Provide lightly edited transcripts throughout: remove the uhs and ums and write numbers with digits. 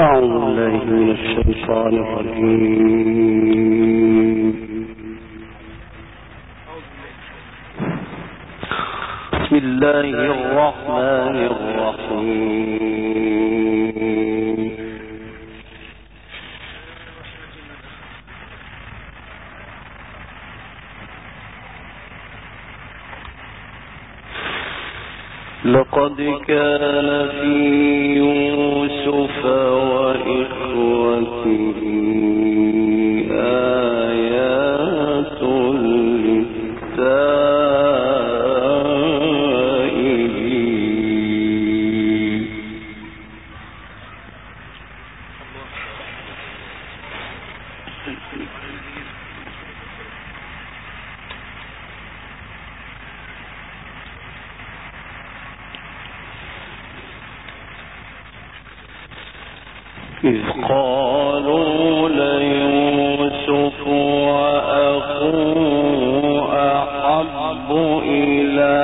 أعوذ بالله من الشيطان الرجيم. بسم الله الرحمن الرحيم. لقد كان في يوسف وإخوته آيات للسائلين. إذ قالوا ليوسف وأخوه أحب إلى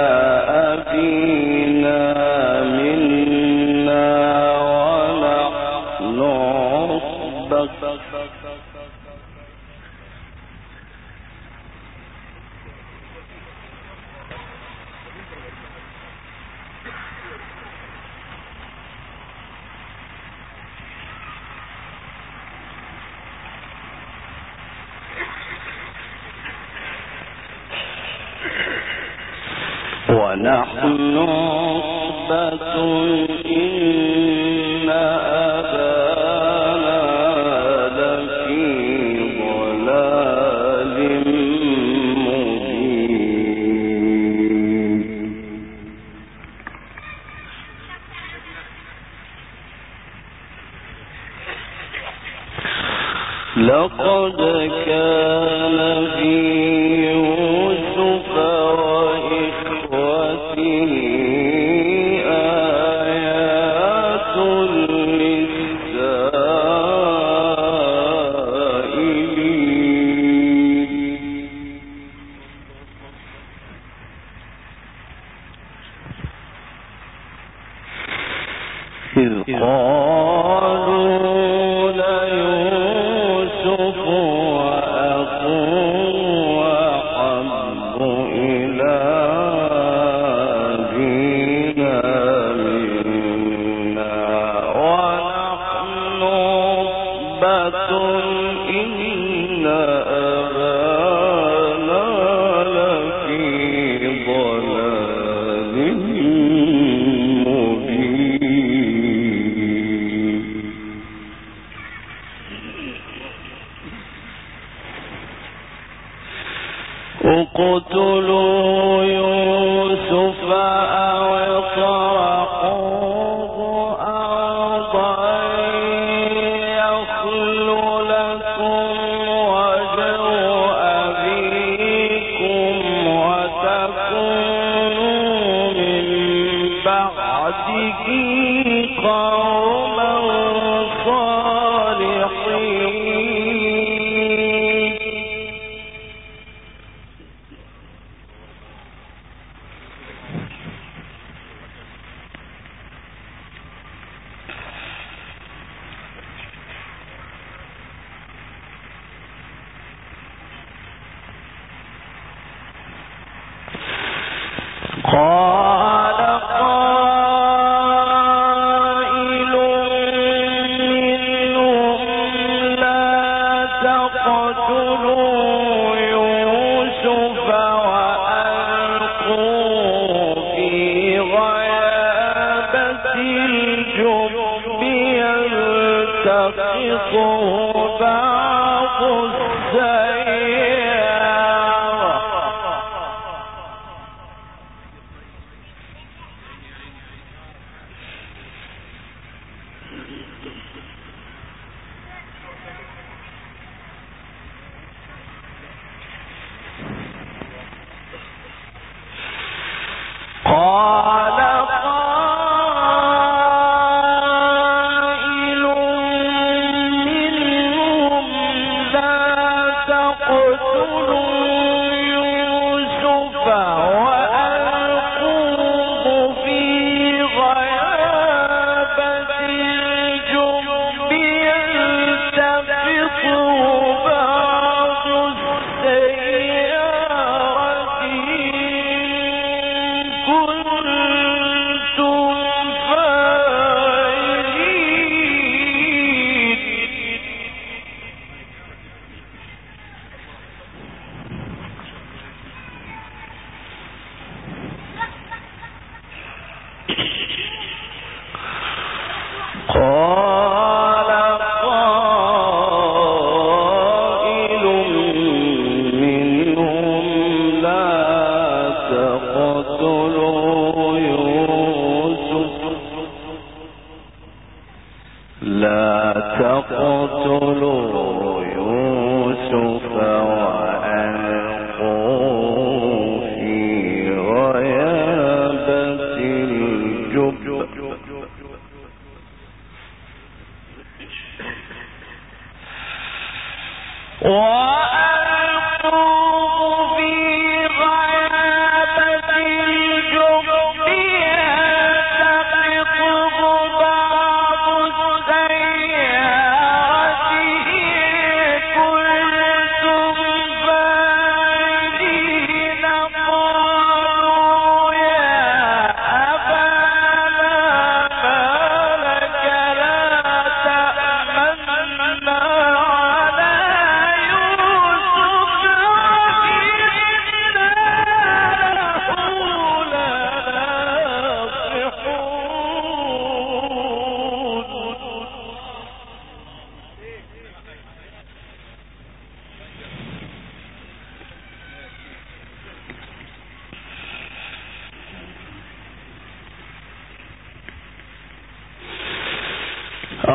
أبينا منا ونحن عصبة ونحن عصبة إن أبانا لفي ضلال مبين. لقد كان في يوسف وإخوته آيات للسائلين. إذ قالوا ليوسف وأخوه أحب إلى أبينا منا ونحن عصبة إن أبانا لفي ضلال مبين. اقتلوا يوسف أو اطرحوه أرضا يخل لكم وجه أبيكم وتكونوا من بعده قوما صالحين. قال قائل منهم لا تقتلوا يوسف وألقوه في غيابة الجب يلتقطه بعض السيارة. قال قائل منهم لا تقتلوا يوسف وألقوه في غيابة الجب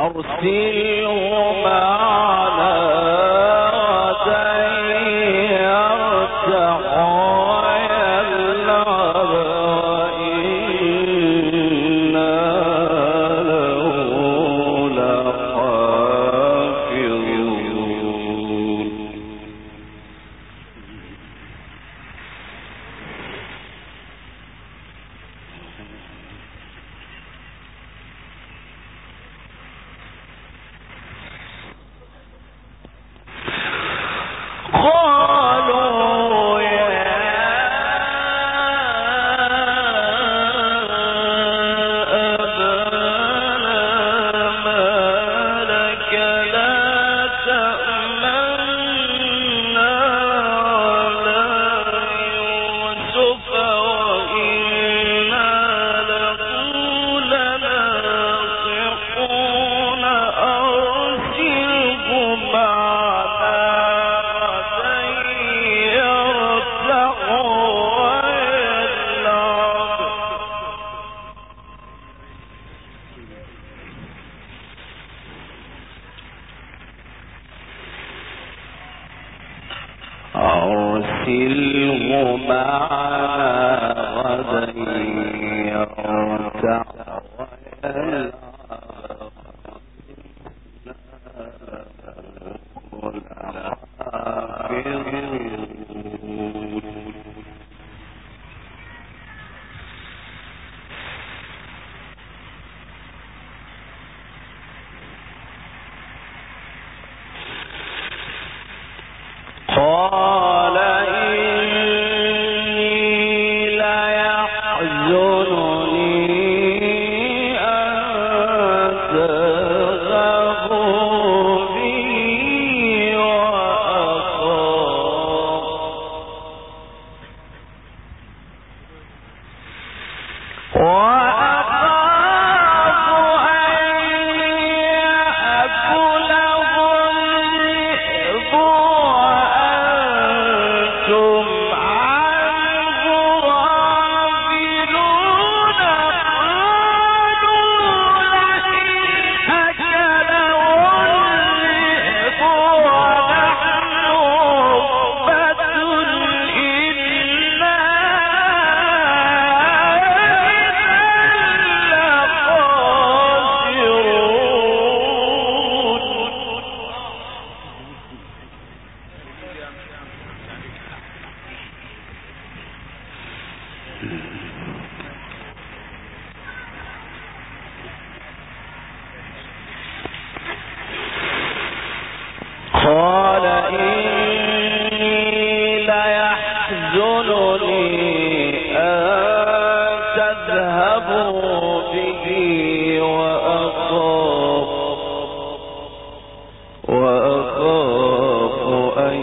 أرسله معنا غدا يرتع قال إني ليحزنني أن تذهبوا بي قال إني ليحزنني أن تذهبوا به وأخاف أن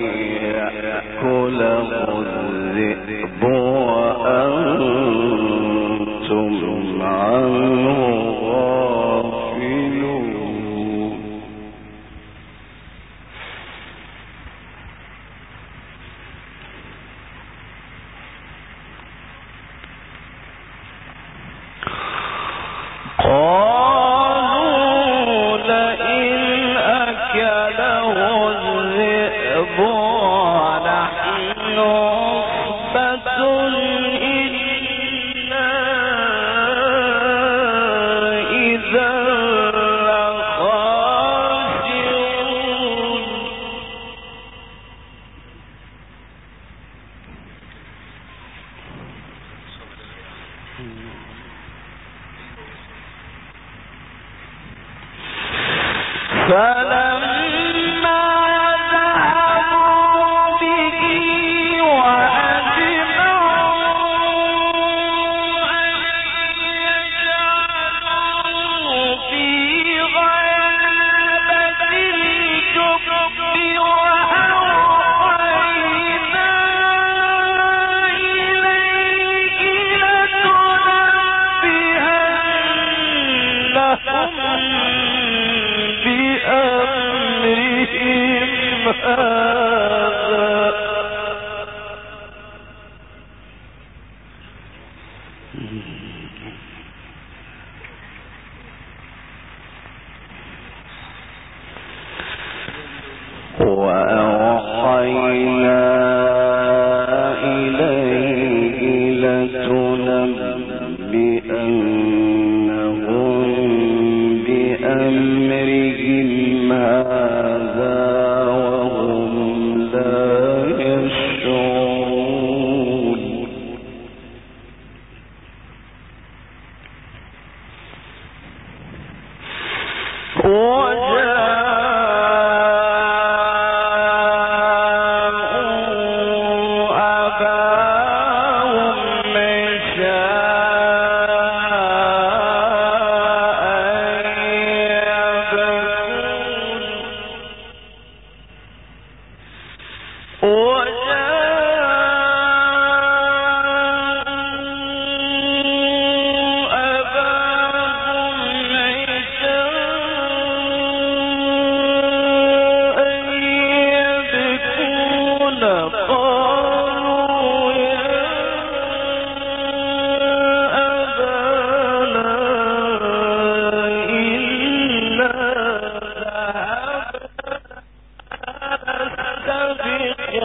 يأكله الذئب وأنتم عنه غافلون. قالوا لئن أكله الذئب ونحن عصبة إنا إذا لخاسرون. فلما ذهبوا به وأجمعوا أن يجعلوه في غيابة الجب وأوحينا إليه لتنبئنهم بأمرهم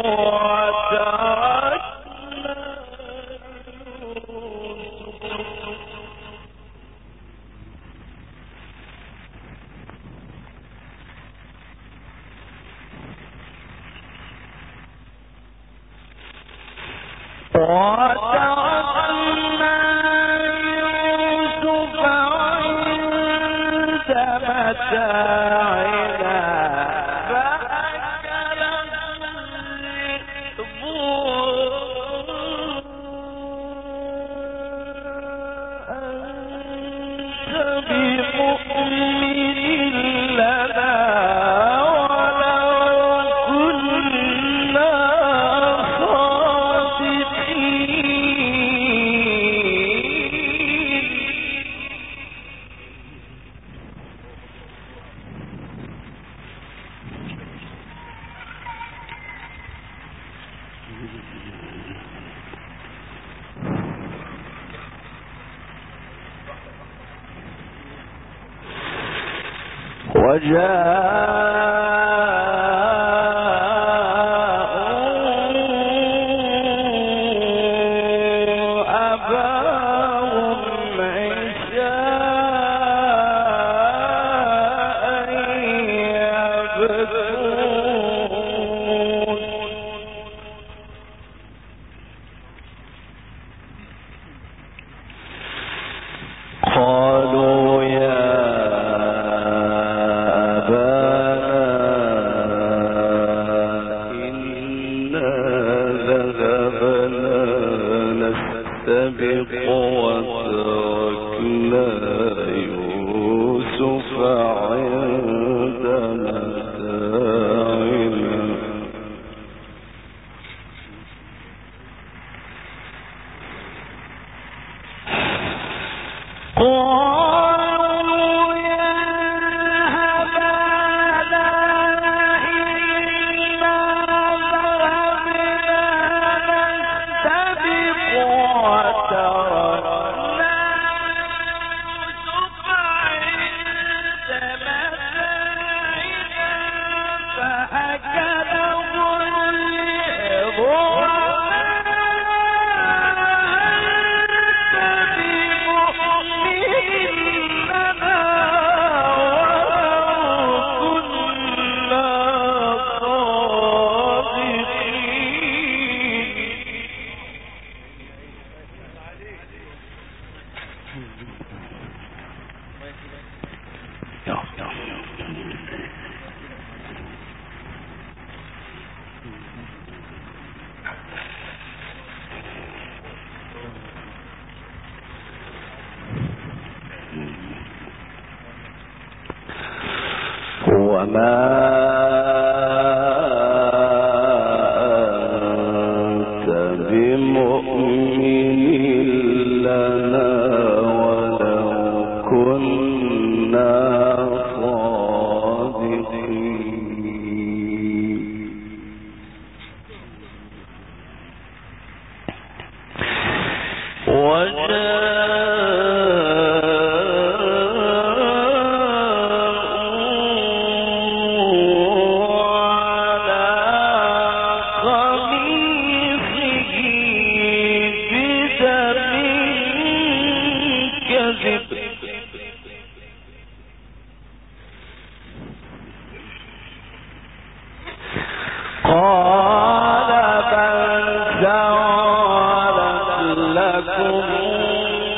قال بل سولت لكم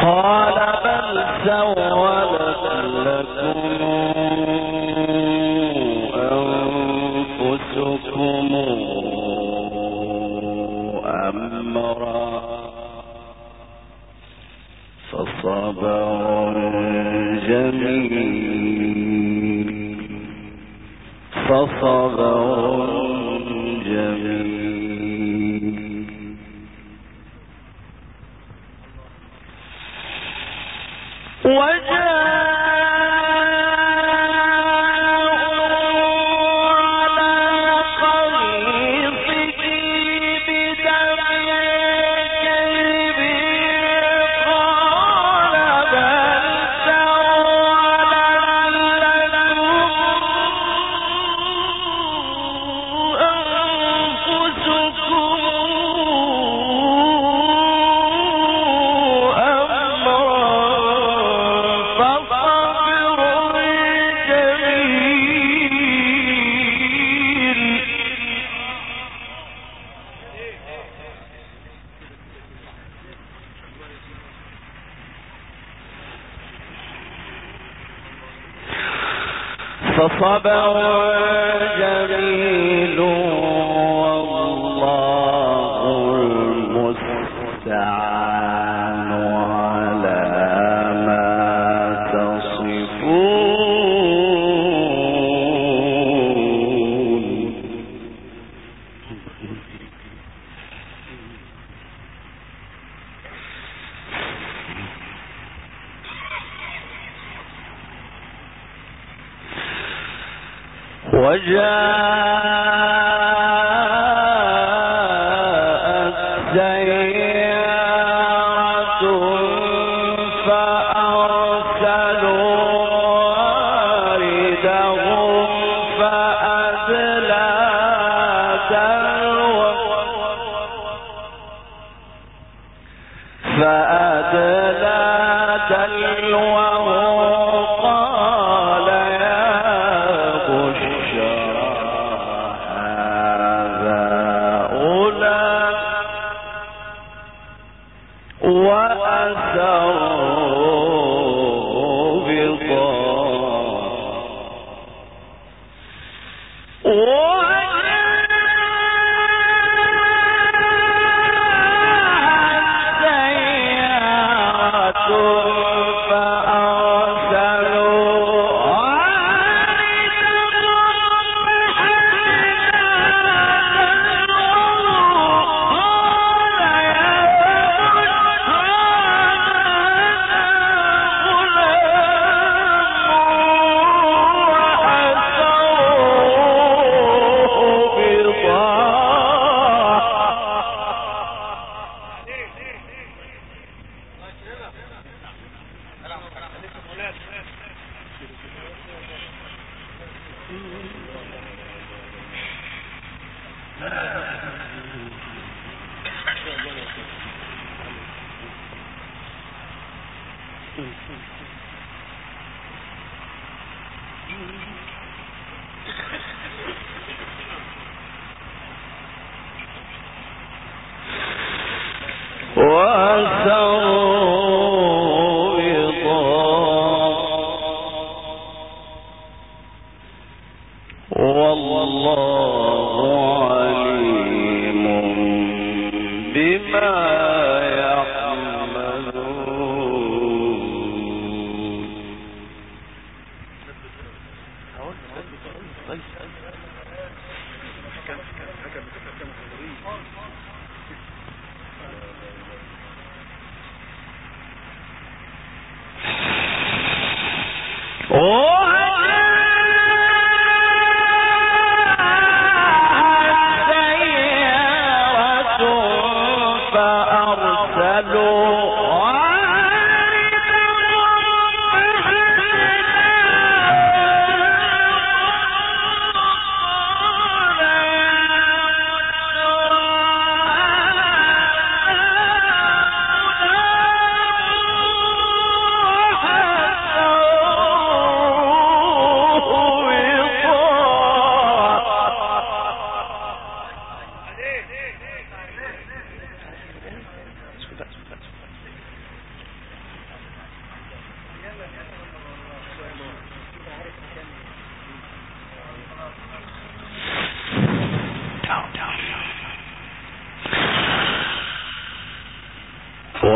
قال بل سولت لكم أنفسكم أمرا فصبر جميل فصبر جميل والله المستعان على ما تصفون. وجاءت سيارة فأرسلوا واردهم فأدلى دلوه قال يا بشرى هذا غلام وأسروا بضاعة والله عليم بما يعملون.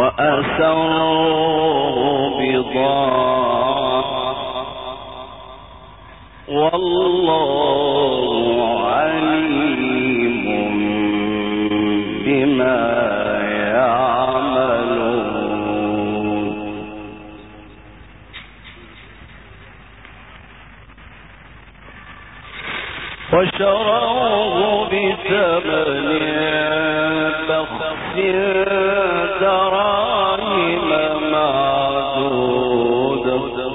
وأسروا بضاعة والله عليم بما يعملون وشروه بثمن بخس دراهم معدودة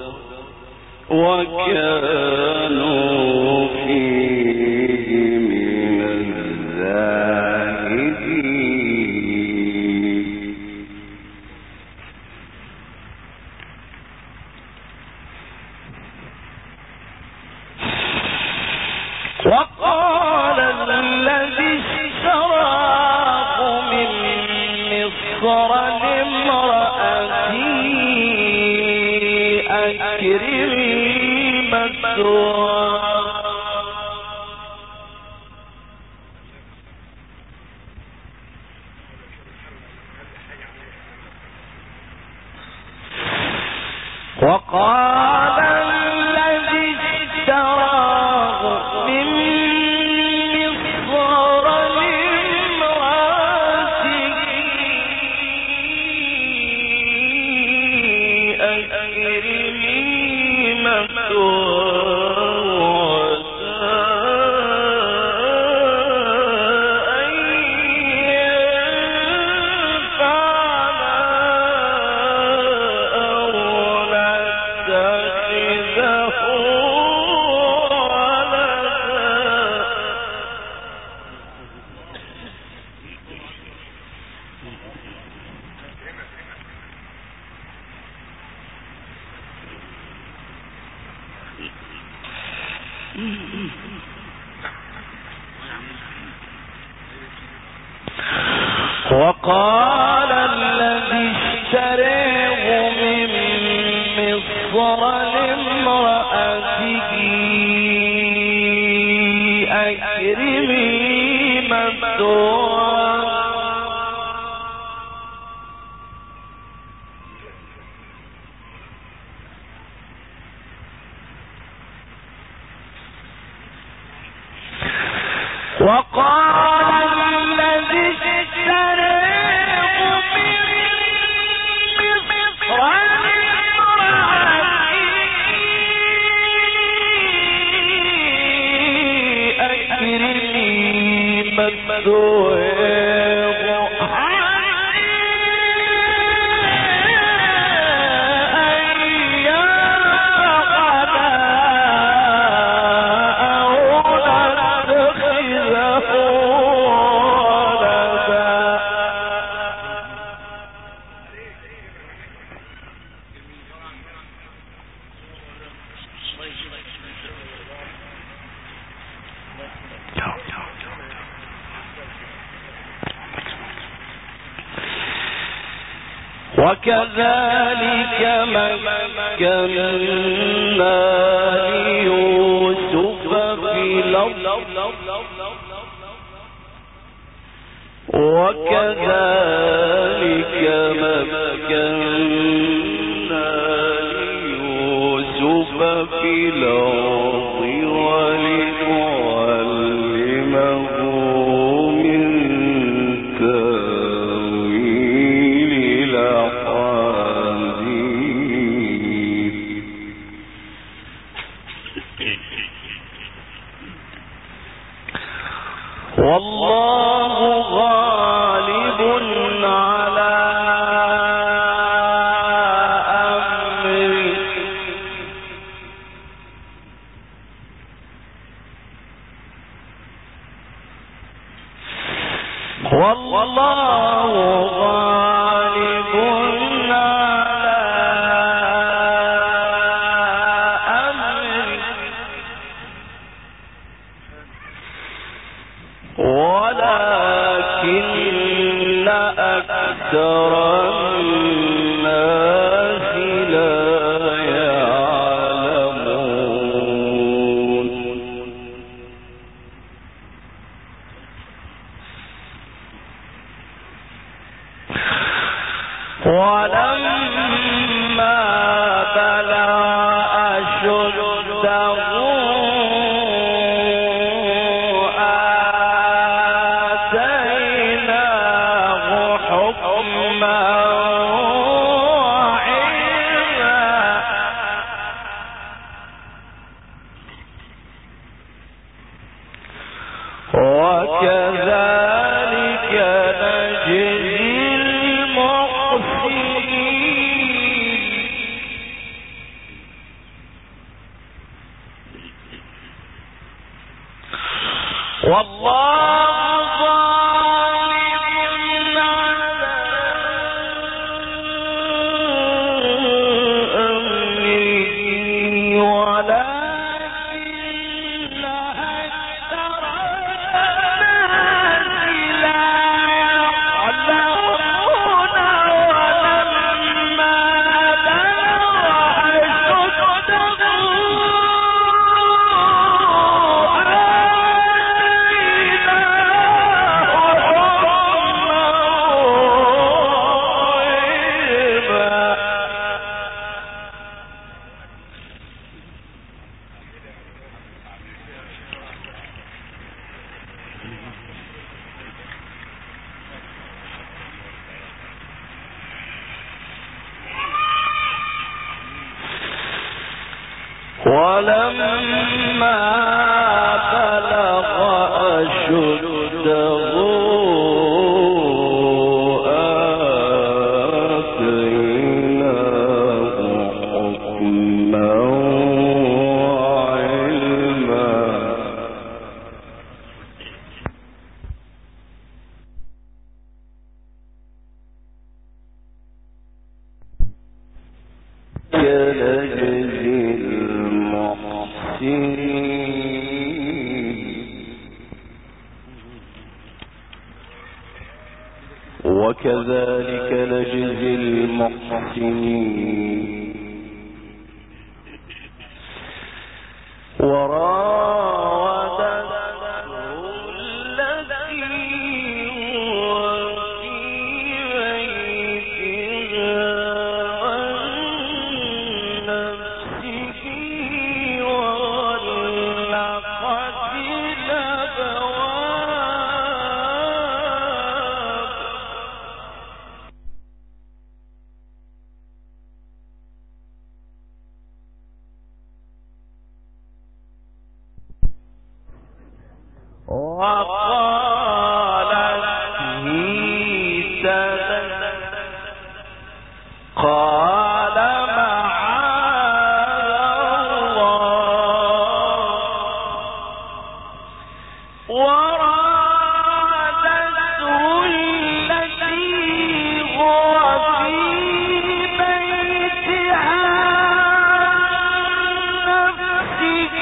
وكانوا فيه من الزاهدين وقال الذي اشتراه من مصر لامرأته أكرمي مثواه وقال الذي اشتراه من مصر لامرأته أكرمي مثواه وقال الذي اشتريه من مصر لامرأته أكرمي مثواه وقال الذي اشتريه من مصر لامرأته أكرمي مثواه وكذلك مكنا ليوسف في الأرض وكذلك مكنا ليوسف في الأرض ولنعلمه من تأويل الأحاديث والله غالب على ولما بلغ أشده آتيناه حكما وعلما وكذلك نجزي المحسنين والله ظالم على أمره ولكن أكثر الناس لا يعلمون ولما بلغ أشده ولما بلغ أشده آتيناه حكما وعلما كنجزي وكذلك نجزي المحسنين وراودته التي هو في بيتها عن نفسه وغلقت الأبواب وقالت هيت لك قال معاذ الله وراودته التي هو في بيتها عن نفسه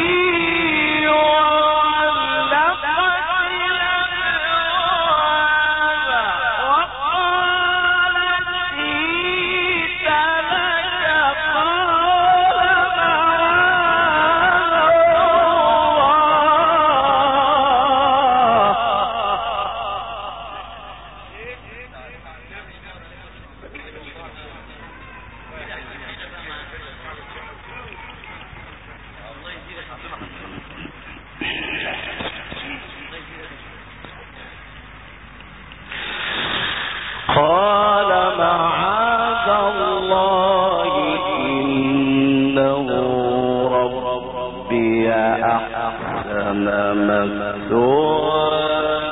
قال معاذ الله إنه ربي أحسن مثواي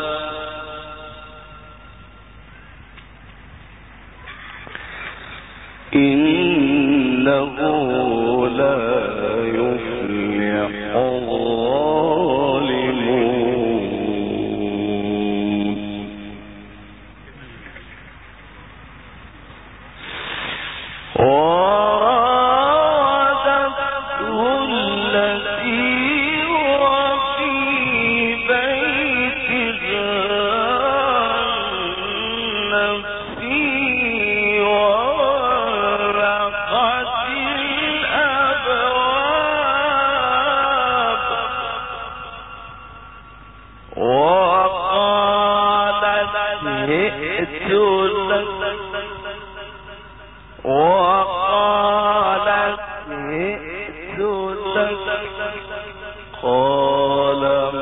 إنه لا يفلح الظالمون وراودته التي هو في بيتها عن نفسه وغلقت الأبواب وقالت ائت لك وقالت ائت لك قال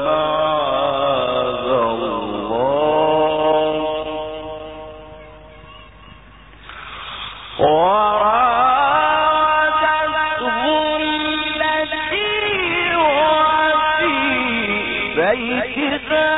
معاذ الله وراودته التي هو في بيتها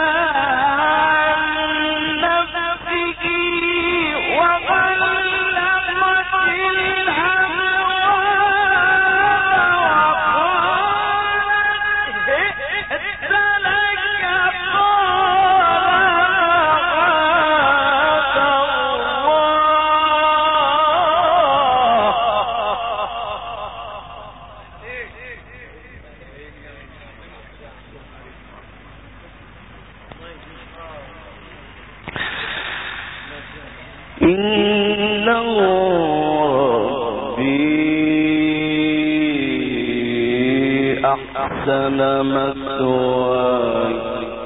إنه ربي أحسن مثواي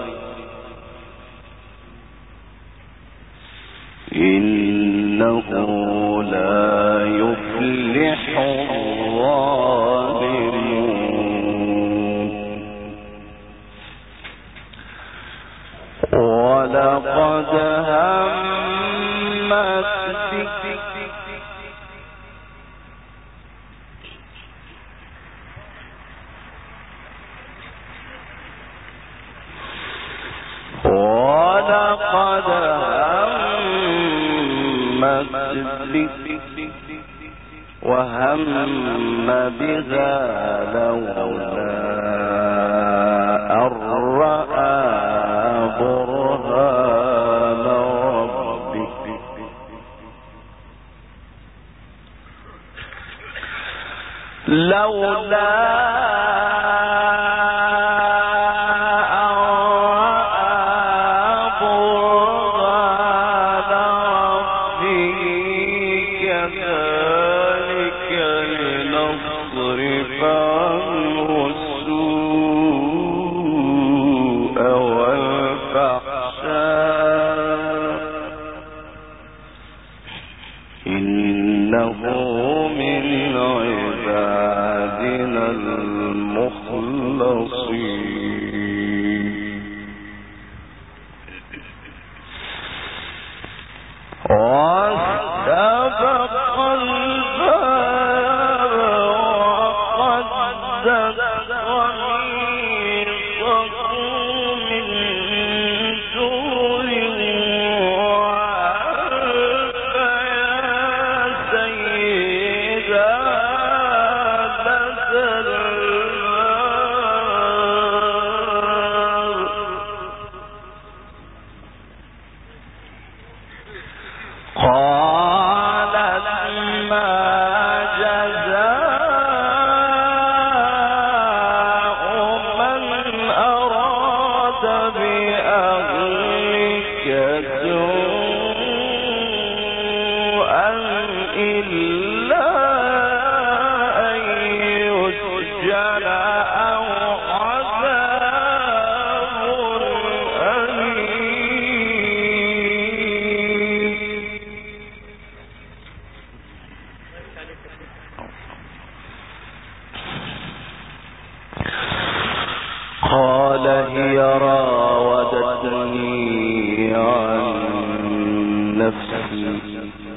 إنه لا يفلح الظالمون ولقد همت وهم بها لولا أن رأى برهان ربه إنه من عبادنا المخلصين واستبق الباب وقدت قميصه من دور قال هي راودتني عن نفسي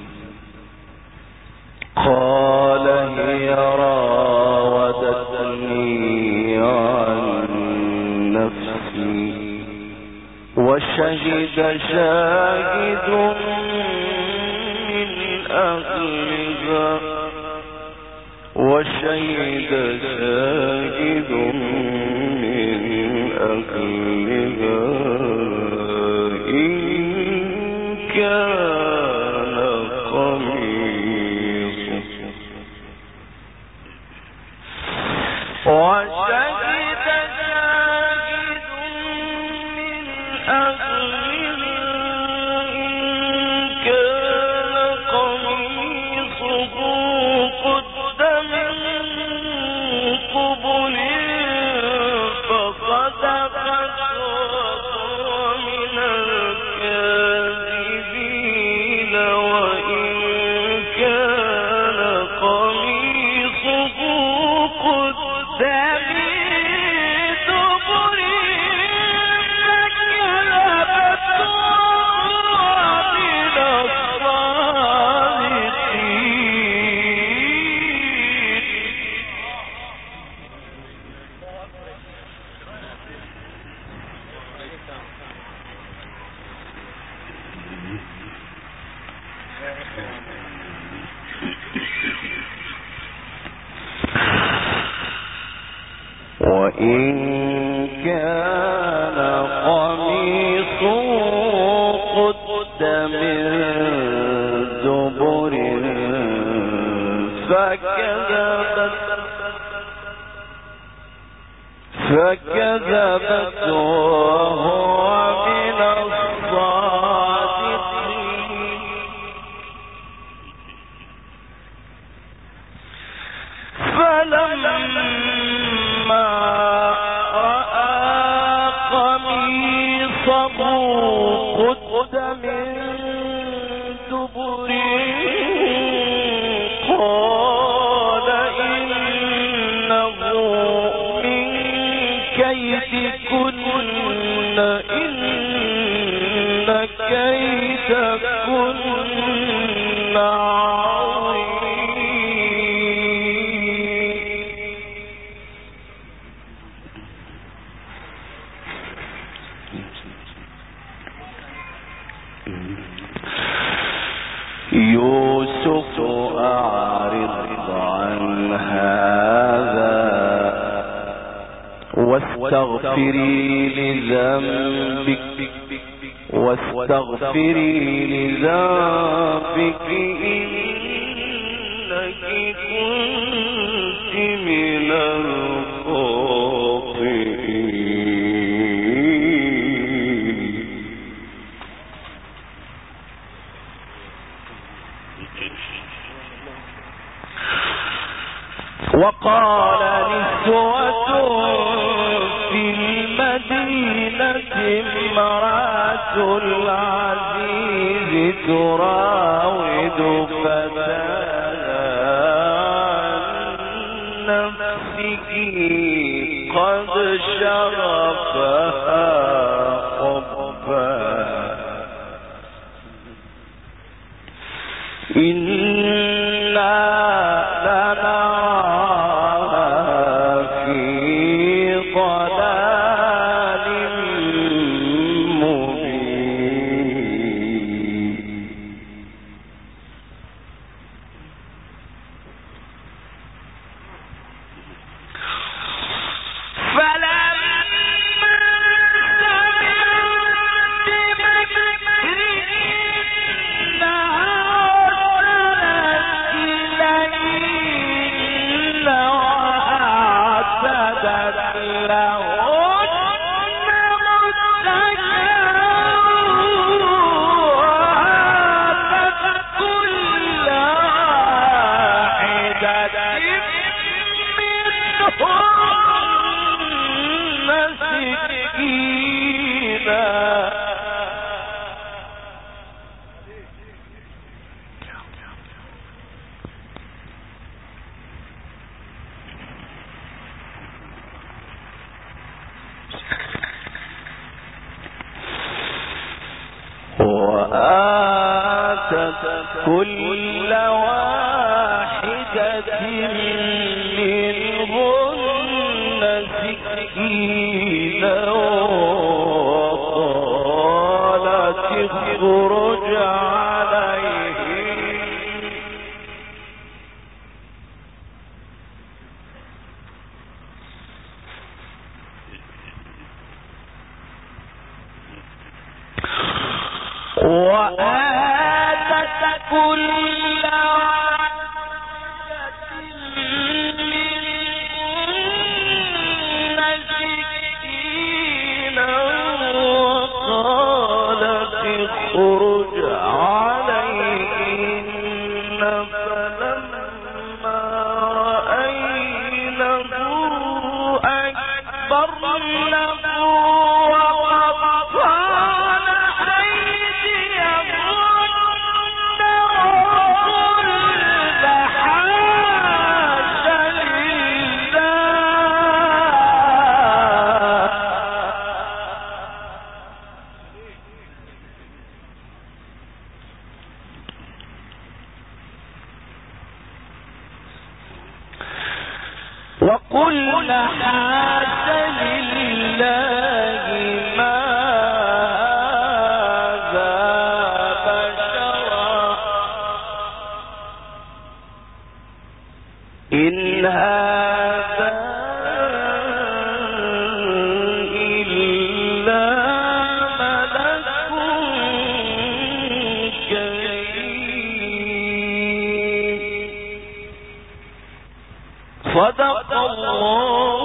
قال هي راودتني عن نفسي وشهد شاهد من أهلها وشهد شاهد من أهلها إن كان قميصه وشهد شاهد من أهلها إن كان قميصه قد من قبل فصدقت وهو من الكاذبين وإن فكذبت وهو من الصادقين فلما رأى قميصه قد من دبر قال إنه من كيدكن إن كيدكن يوسف أعرض عن هذا واستغفري لذنبك إنك كنت من الخاطئين وقال نسوة في المدينة امرأة العزيز تراود فتاها عن نفسه قد شغفها حبا إنا لنراها في ضلال مبين وآتت كل واحدة منهن سكينا وقالت اخرج عليهم وآتت كل واحدة منهن سكينا وقالت اخرج عليهن فلما رأينه أكبرنه وقلنا حاش لله ما هذا بشرا إن هذا إلا ملك كريم صدق الله